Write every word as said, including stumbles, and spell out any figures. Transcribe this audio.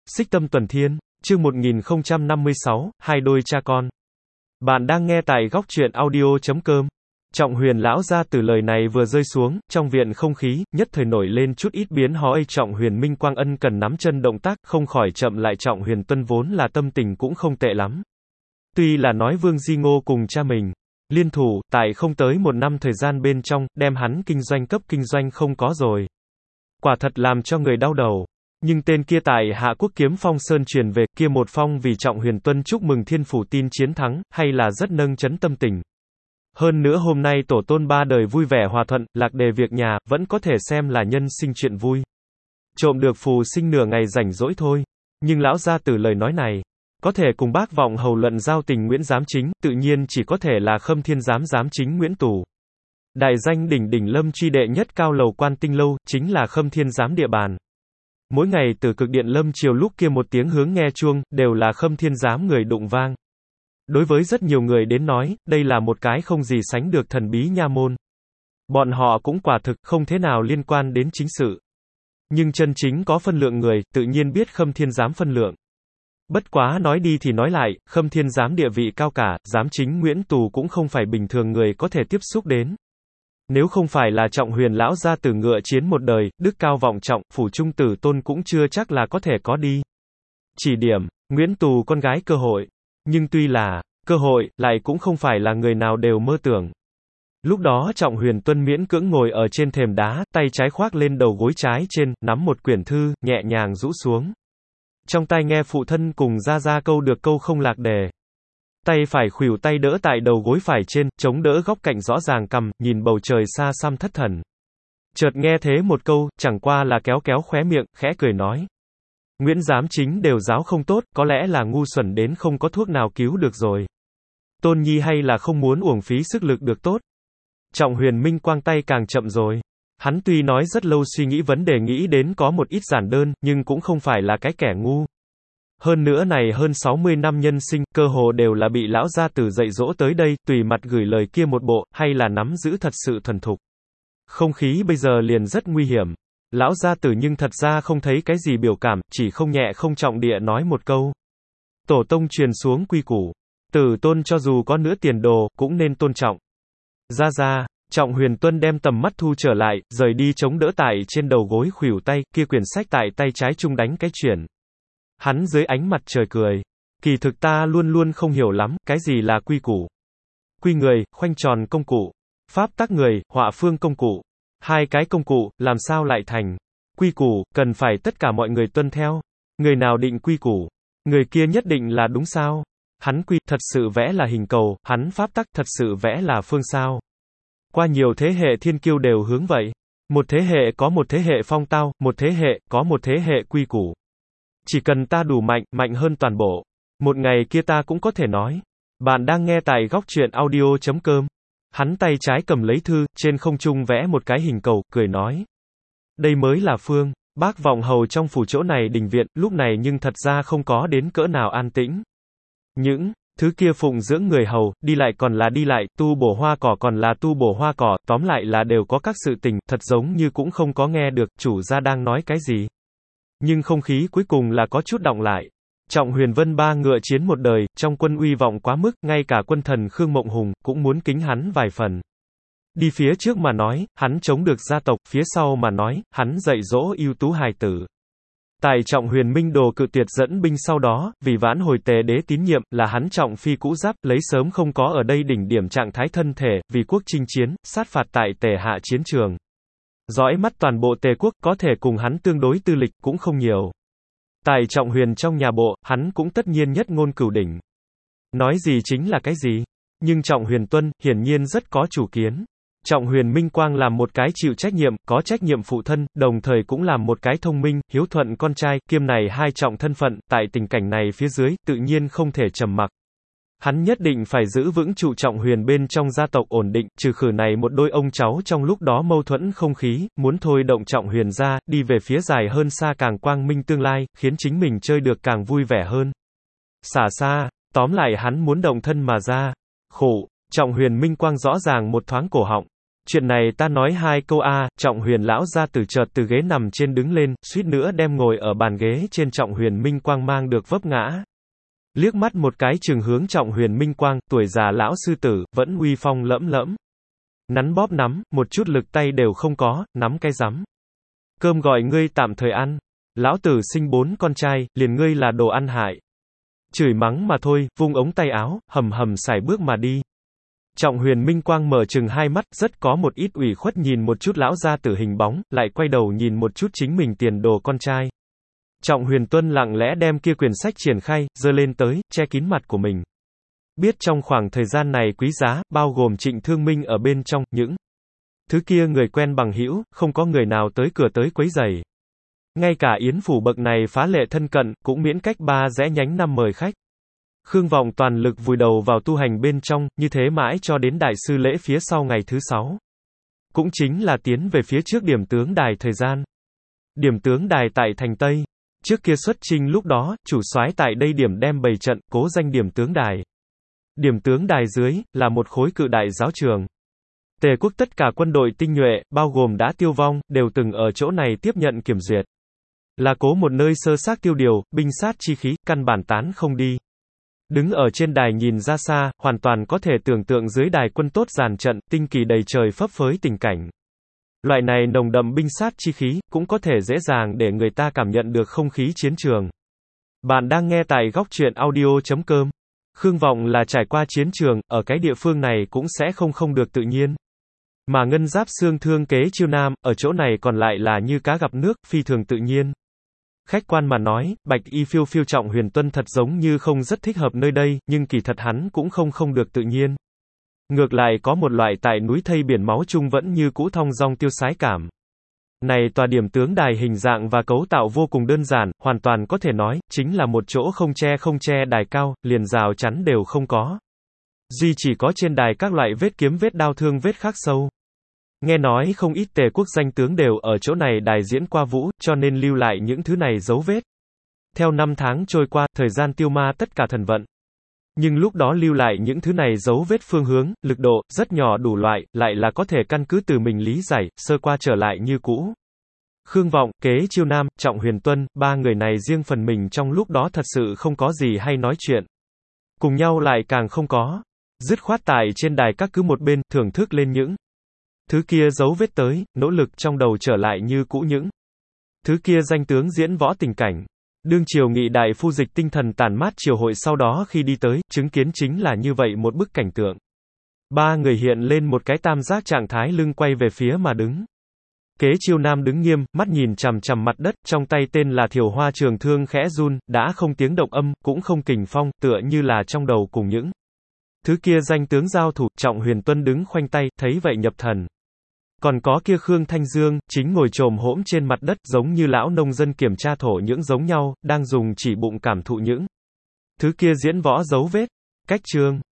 Xích Tâm Tuần Thiên, chương một nghìn không trăm năm mươi sáu, hai đôi cha con. Bạn đang nghe tại góc truyện audio chấm com. Trọng Huyền lão gia từ lời này vừa rơi xuống, trong viện không khí, nhất thời nổi lên chút ít biến hóa. Trọng Huyền Minh Quang ân cần nắm chân động tác, không khỏi chậm lại. Trọng Huyền Tuân vốn là tâm tình cũng không tệ lắm. Tuy là nói Vương Di Ngô cùng cha mình liên thủ, tại không tới một năm thời gian bên trong, đem hắn kinh doanh cấp kinh doanh không có rồi. Quả thật làm cho người đau đầu. Nhưng tên kia tại Hạ Quốc Kiếm Phong Sơn truyền về, kia một phong vì Trọng Huyền Tuân chúc mừng thiên phủ tin chiến thắng, hay là rất nâng chấn tâm tình. Hơn nữa hôm nay tổ tôn ba đời vui vẻ hòa thuận, lạc đề việc nhà, vẫn có thể xem là nhân sinh chuyện vui. Trộm được phù sinh nửa ngày rảnh rỗi thôi. Nhưng lão gia tử lời nói này, có thể cùng bác vọng hầu luận giao tình Nguyễn Giám Chính, tự nhiên chỉ có thể là Khâm Thiên Giám Giám Chính Nguyễn Tù. Đại danh đỉnh đỉnh lâm truy đệ nhất cao lầu quan tinh lâu, chính là Khâm Thiên Giám địa bàn. Mỗi ngày từ cực điện lâm chiều lúc kia một tiếng hướng nghe chuông, đều là Khâm Thiên Giám người đụng vang. Đối với rất nhiều người đến nói, đây là một cái không gì sánh được thần bí nha môn. Bọn họ cũng quả thực không thế nào liên quan đến chính sự. Nhưng chân chính có phân lượng người, tự nhiên biết Khâm Thiên Giám phân lượng. Bất quá nói đi thì nói lại, Khâm Thiên Giám địa vị cao cả, Giám Chính Nguyễn Tù cũng không phải bình thường người có thể tiếp xúc đến. Nếu không phải là Trọng Huyền lão gia tử ngựa chiến một đời, đức cao vọng trọng, phủ trung tử tôn cũng chưa chắc là có thể có đi. Chỉ điểm, Nguyễn Tù con gái cơ hội. Nhưng tuy là cơ hội, lại cũng không phải là người nào đều mơ tưởng. Lúc đó Trọng Huyền Tuân miễn cưỡng ngồi ở trên thềm đá, tay trái khoác lên đầu gối trái trên, nắm một quyển thư, nhẹ nhàng rũ xuống. Trong tay nghe phụ thân cùng ra ra câu được câu không lạc đề. Tay phải khuỷu tay đỡ tại đầu gối phải trên, chống đỡ góc cạnh rõ ràng cằm, nhìn bầu trời xa xăm thất thần. Chợt nghe thế một câu, chẳng qua là kéo kéo khóe miệng, khẽ cười nói. Nguyễn Giám Chính đều giáo không tốt, có lẽ là ngu xuẩn đến không có thuốc nào cứu được rồi. Tôn nhi hay là không muốn uổng phí sức lực được tốt. Trọng Huyền Minh Quang tay càng chậm rồi. Hắn tuy nói rất lâu suy nghĩ vấn đề nghĩ đến có một ít giản đơn, nhưng cũng không phải là cái kẻ ngu. Hơn nữa này hơn sáu mươi năm nhân sinh, cơ hồ đều là bị lão gia tử dạy dỗ tới đây, tùy mặt gửi lời kia một bộ, hay là nắm giữ thật sự thuần thục. Không khí bây giờ liền rất nguy hiểm. Lão gia tử nhưng thật ra không thấy cái gì biểu cảm, chỉ không nhẹ không trọng địa nói một câu. Tổ tông truyền xuống quy củ. Tử tôn cho dù có nữa tiền đồ, cũng nên tôn trọng. Ra ra, Trọng Huyền Tuân đem tầm mắt thu trở lại, rời đi chống đỡ tại trên đầu gối khuỷu tay, kia quyển sách tại tay trái trung đánh cái chuyển. Hắn dưới ánh mặt trời cười. Kỳ thực ta luôn luôn không hiểu lắm, cái gì là quy củ. Quy người, khoanh tròn công cụ. Pháp tắc người, họa phương công cụ. Hai cái công cụ, làm sao lại thành quy củ, cần phải tất cả mọi người tuân theo. Người nào định quy củ, người kia nhất định là đúng sao? Hắn quy, thật sự vẽ là hình cầu, hắn pháp tắc, thật sự vẽ là phương sao. Qua nhiều thế hệ thiên kiêu đều hướng vậy. Một thế hệ có một thế hệ phong tao, một thế hệ, có một thế hệ quy củ. Chỉ cần ta đủ mạnh, mạnh hơn toàn bộ. Một ngày kia ta cũng có thể nói. Bạn đang nghe tại góc truyện audio chấm com. Hắn tay trái cầm lấy thư, trên không trung vẽ một cái hình cầu, cười nói. Đây mới là phương. Bác vọng hầu trong phủ chỗ này đình viện, lúc này nhưng thật ra không có đến cỡ nào an tĩnh. Những thứ kia phụng dưỡng người hầu, đi lại còn là đi lại, tu bổ hoa cỏ còn là tu bổ hoa cỏ, tóm lại là đều có các sự tình, thật giống như cũng không có nghe được, chủ gia đang nói cái gì. Nhưng không khí cuối cùng là có chút đọng lại. Trọng Huyền Vân ba ngựa chiến một đời, trong quân uy vọng quá mức, ngay cả quân thần Khương Mộng Hùng, cũng muốn kính hắn vài phần. Đi phía trước mà nói, hắn chống được gia tộc, phía sau mà nói, hắn dạy dỗ ưu tú hài tử. Tại Trọng Huyền Minh Đồ cự tuyệt dẫn binh sau đó, vì vãn hồi Tề đế tín nhiệm, là hắn trọng phi cũ giáp, lấy sớm không có ở đây đỉnh điểm trạng thái thân thể, vì quốc chinh chiến, sát phạt tại Tề hạ chiến trường. Dõi mắt toàn bộ Tề quốc, có thể cùng hắn tương đối tư lịch, cũng không nhiều. Tại Trọng Huyền trong nhà bộ, hắn cũng tất nhiên nhất ngôn cửu đỉnh. Nói gì chính là cái gì. Nhưng Trọng Huyền Tuân, hiển nhiên rất có chủ kiến. Trọng Huyền Minh Quang làm một cái chịu trách nhiệm, có trách nhiệm phụ thân, đồng thời cũng làm một cái thông minh, hiếu thuận con trai, kiêm này hai trọng thân phận, tại tình cảnh này phía dưới, tự nhiên không thể trầm mặc. Hắn nhất định phải giữ vững trụ Trọng Huyền bên trong gia tộc ổn định, trừ khử này một đôi ông cháu trong lúc đó mâu thuẫn không khí, muốn thôi động Trọng Huyền ra, đi về phía dài hơn xa càng quang minh tương lai, khiến chính mình chơi được càng vui vẻ hơn. Xả xa, tóm lại hắn muốn động thân mà ra. Khổ, Trọng Huyền Minh Quang rõ ràng một thoáng cổ họng. Chuyện này ta nói hai câu a. Trọng Huyền lão ra từ chợt từ ghế nằm trên đứng lên, suýt nữa đem ngồi ở bàn ghế trên Trọng Huyền Minh Quang mang được vấp ngã. Liếc mắt một cái chừng hướng Trọng Huyền Minh Quang, tuổi già lão sư tử, vẫn uy phong lẫm lẫm. Nắn bóp nắm, một chút lực tay đều không có, nắm cái rắm. Cơm gọi ngươi tạm thời ăn. Lão tử sinh bốn con trai, liền ngươi là đồ ăn hại. Chửi mắng mà thôi, vung ống tay áo, hầm hầm sải bước mà đi. Trọng Huyền Minh Quang mở chừng hai mắt, rất có một ít ủy khuất nhìn một chút lão gia tử hình bóng, lại quay đầu nhìn một chút chính mình tiền đồ con trai. Trọng Huyền Tuân lặng lẽ đem kia quyển sách triển khai, giơ lên tới, che kín mặt của mình. Biết trong khoảng thời gian này quý giá, bao gồm Trịnh Thương Minh ở bên trong, những thứ kia người quen bằng hữu, không có người nào tới cửa tới quấy rầy. Ngay cả Yến phủ bậc này phá lệ thân cận, cũng miễn cách ba rẽ nhánh năm mời khách. Khương Vọng toàn lực vùi đầu vào tu hành bên trong, như thế mãi cho đến đại sư lễ phía sau ngày thứ sáu. Cũng chính là tiến về phía trước điểm tướng đài thời gian. Điểm tướng đài tại thành Tây. Trước kia xuất chinh lúc đó, chủ soái tại đây điểm đem bày trận, cố danh điểm tướng đài. Điểm tướng đài dưới, là một khối cự đại giáo trường. Tề quốc tất cả quân đội tinh nhuệ, bao gồm đã tiêu vong, đều từng ở chỗ này tiếp nhận kiểm duyệt. Là cố một nơi sơ xác tiêu điều, binh sát chi khí, căn bản tán không đi. Đứng ở trên đài nhìn ra xa, hoàn toàn có thể tưởng tượng dưới đài quân tốt dàn trận, tinh kỳ đầy trời phấp phới tình cảnh. Loại này nồng đậm binh sát chi khí, cũng có thể dễ dàng để người ta cảm nhận được không khí chiến trường. Bạn đang nghe tại góc truyện audio chấm com. Khương Vọng là trải qua chiến trường, ở cái địa phương này cũng sẽ không không được tự nhiên. Mà ngân giáp xương thương kế chiêu nam, ở chỗ này còn lại là như cá gặp nước, phi thường tự nhiên. Khách quan mà nói, bạch y phiêu phiêu Trọng Huyền Tuân thật giống như không rất thích hợp nơi đây, nhưng kỳ thật hắn cũng không không được tự nhiên. Ngược lại có một loại tại núi thây biển máu chung vẫn như cũ thong dong tiêu sái cảm. Này tòa điểm tướng đài hình dạng và cấu tạo vô cùng đơn giản, hoàn toàn có thể nói, chính là một chỗ không che không che đài cao, liền rào chắn đều không có. Duy chỉ có trên đài các loại vết kiếm vết đao thương vết khắc sâu. Nghe nói không ít Tề quốc danh tướng đều ở chỗ này đài diễn qua vũ, cho nên lưu lại những thứ này dấu vết. Theo năm tháng trôi qua, thời gian tiêu ma tất cả thần vận. Nhưng lúc đó lưu lại những thứ này dấu vết phương hướng, lực độ, rất nhỏ đủ loại, lại là có thể căn cứ từ mình lý giải, sơ qua trở lại như cũ. Khương Vọng, Kế Chiêu Nam, Trọng Huyền Tuân, ba người này riêng phần mình trong lúc đó thật sự không có gì hay nói chuyện. Cùng nhau lại càng không có. Dứt khoát tại trên đài các cứ một bên, thưởng thức lên những thứ kia dấu vết tới, nỗ lực trong đầu trở lại như cũ những thứ kia danh tướng diễn võ tình cảnh. Đương triều nghị đại phu dịch tinh thần tản mát triều hội sau đó khi đi tới, chứng kiến chính là như vậy một bức cảnh tượng. Ba người hiện lên một cái tam giác trạng thái lưng quay về phía mà đứng. Kế Chiêu Nam đứng nghiêm, mắt nhìn chằm chằm mặt đất, trong tay tên là Thiều Hoa trường thương khẽ run, đã không tiếng động âm, cũng không kình phong, tựa như là trong đầu cùng những thứ kia danh tướng giao thủ. Trọng Huyền Tuân đứng khoanh tay, thấy vậy nhập thần. Còn có kia Khương Thanh Dương, chính ngồi chồm hỗn trên mặt đất, giống như lão nông dân kiểm tra thổ nhưỡng giống nhau, đang dùng chỉ bụng cảm thụ những thứ kia diễn võ dấu vết. Cách chương